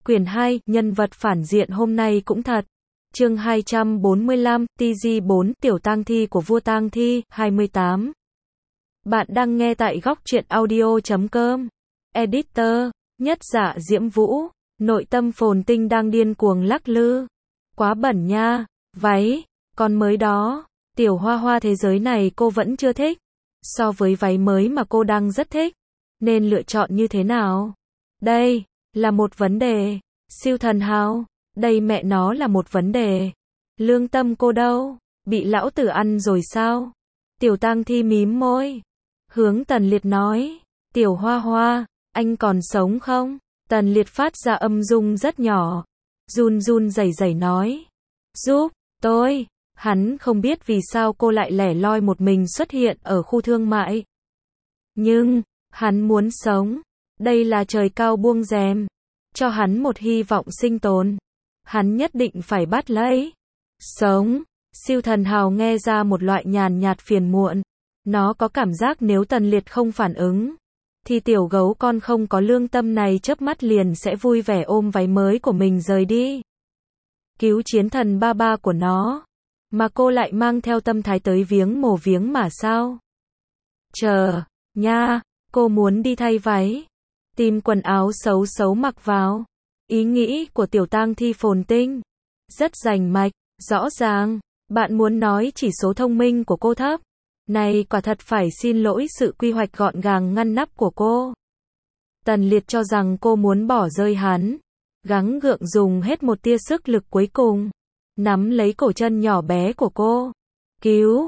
Quyển 2, nhân vật phản diện hôm nay cũng thật. Chương 245, TG4, Tiểu tang thi của vua tang thi, 28. Bạn đang nghe tại góc truyện audio.com. Editor, Nhất Dạ Diễm Vũ, nội tâm Phồn Tinh đang điên cuồng lắc lư. Quá bẩn nha, váy, con mới đó, Tiểu Hoa Hoa thế giới này cô vẫn chưa thích. So với váy mới mà cô đang rất thích, nên lựa chọn như thế nào? Đây là một vấn đề. Siêu thần hào, đây mẹ nó là một vấn đề. Lương tâm cô đâu? Bị lão tử ăn rồi sao? Tiểu tang thi mím môi, hướng Tần Liệt nói, Tiểu Hoa Hoa, anh còn sống không? Tần Liệt phát ra âm dung rất nhỏ, run run rẩy rẩy nói, giúp tôi. Hắn không biết vì sao cô lại lẻ loi một mình xuất hiện ở khu thương mại. Nhưng, hắn muốn sống. Đây là trời cao buông rèm, cho hắn một hy vọng sinh tồn. Hắn nhất định phải bắt lấy. Sống. Siêu thần hào nghe ra một loại nhàn nhạt phiền muộn. Nó có cảm giác nếu Tần Liệt không phản ứng, thì tiểu gấu con không có lương tâm này chớp mắt liền sẽ vui vẻ ôm váy mới của mình rời đi. Cứu chiến thần ba ba của nó. Mà cô lại mang theo tâm thái tới viếng mồ viếng mà sao? Chờ, nha, cô muốn đi thay váy, tìm quần áo xấu xấu mặc vào. Ý nghĩ của tiểu tang thi Phồn Tinh rất rành mạch, rõ ràng. Bạn muốn nói chỉ số thông minh của cô thấp. Này quả thật phải xin lỗi sự quy hoạch gọn gàng ngăn nắp của cô. Tần Liệt cho rằng cô muốn bỏ rơi hắn, gắng gượng dùng hết một tia sức lực cuối cùng, nắm lấy cổ chân nhỏ bé của cô. Cứu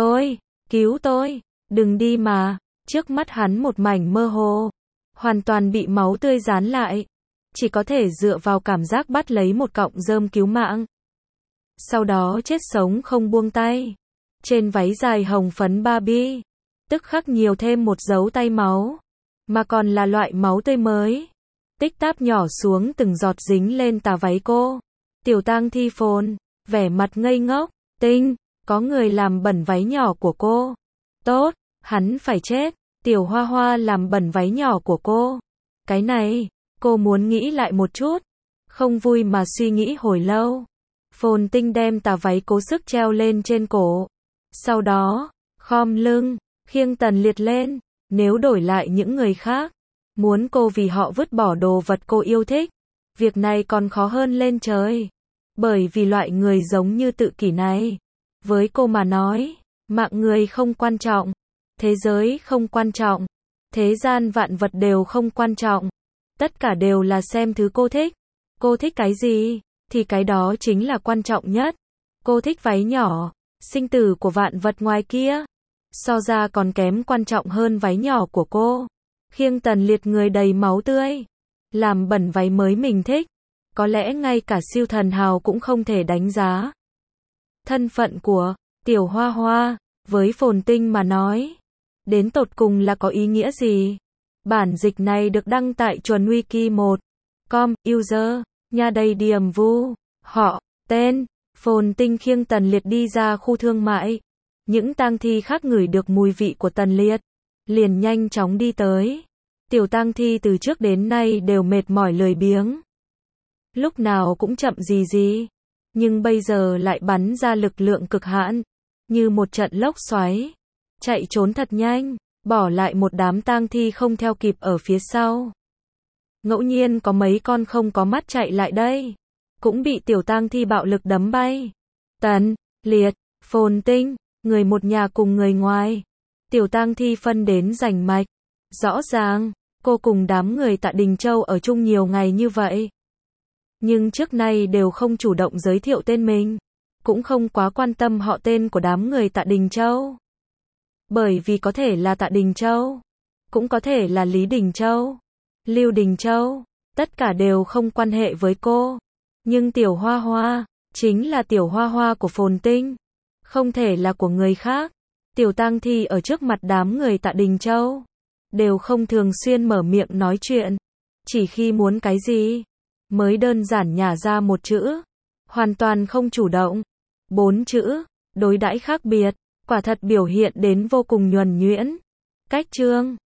tôi, đừng đi mà. Trước mắt hắn một mảnh mơ hồ, hoàn toàn bị máu tươi dán lại, chỉ có thể dựa vào cảm giác bắt lấy một cọng rơm cứu mạng. Sau đó chết sống không buông tay. Trên váy dài hồng phấn Barbie, tức khắc nhiều thêm một dấu tay máu, mà còn là loại máu tươi mới. Tích táp nhỏ xuống từng giọt dính lên tà váy cô. Tiểu tang thi Phồn, vẻ mặt ngây ngốc, Tinh, có người làm bẩn váy nhỏ của cô. Tốt, hắn phải chết. Tiểu Hoa Hoa làm bẩn váy nhỏ của cô. Cái này, cô muốn nghĩ lại một chút. Không vui mà suy nghĩ hồi lâu. Phồn Tinh đem tà váy cố sức treo lên trên cổ. Sau đó, khom lưng, khiêng Tần Liệt lên. Nếu đổi lại những người khác, muốn cô vì họ vứt bỏ đồ vật cô yêu thích, việc này còn khó hơn lên trời. Bởi vì loại người giống như Tự Kỷ này, với cô mà nói, mạng người không quan trọng, thế giới không quan trọng, thế gian vạn vật đều không quan trọng. Tất cả đều là xem thứ cô thích. Cô thích cái gì, thì cái đó chính là quan trọng nhất. Cô thích váy nhỏ, sinh tử của vạn vật ngoài kia, so ra còn kém quan trọng hơn váy nhỏ của cô. Khiêng Tần Liệt người đầy máu tươi, làm bẩn váy mới mình thích. Có lẽ ngay cả siêu thần hào cũng không thể đánh giá thân phận của Tiểu Hoa Hoa với Phồn Tinh mà nói, đến tột cùng là có ý nghĩa gì. Bản dịch này được đăng tại chuẩn wiki1.com, user, nhà đầy điểm vu, họ, tên, Phồn Tinh khiêng Tần Liệt đi ra khu thương mại. Những tang thi khác ngửi được mùi vị của Tần Liệt, liền nhanh chóng đi tới. Tiểu tang thi từ trước đến nay đều mệt mỏi lười biếng, lúc nào cũng chậm gì, nhưng bây giờ lại bắn ra lực lượng cực hạn, như một trận lốc xoáy, chạy trốn thật nhanh, bỏ lại một đám tang thi không theo kịp ở phía sau. Ngẫu nhiên có mấy con không có mắt chạy lại đây, cũng bị tiểu tang thi bạo lực đấm bay. Tần Liệt, Phồn Tinh, người một nhà cùng người ngoài. Tiểu tang thi phân đến rành mạch. Rõ ràng, cô cùng đám người Tạ Đình Châu ở chung nhiều ngày như vậy, nhưng trước nay đều không chủ động giới thiệu tên mình, cũng không quá quan tâm họ tên của đám người Tạ Đình Châu. Bởi vì có thể là Tạ Đình Châu, cũng có thể là Lý Đình Châu, Lưu Đình Châu, tất cả đều không quan hệ với cô. Nhưng Tiểu Hoa Hoa, chính là Tiểu Hoa Hoa của Phồn Tinh, không thể là của người khác. Tiểu tang thi ở trước mặt đám người Tạ Đình Châu, đều không thường xuyên mở miệng nói chuyện, chỉ khi muốn cái gì, mới đơn giản nhả ra một chữ, hoàn toàn không chủ động. 4 chữ, đối đãi khác biệt, quả thật biểu hiện đến vô cùng nhuần nhuyễn. Cách chương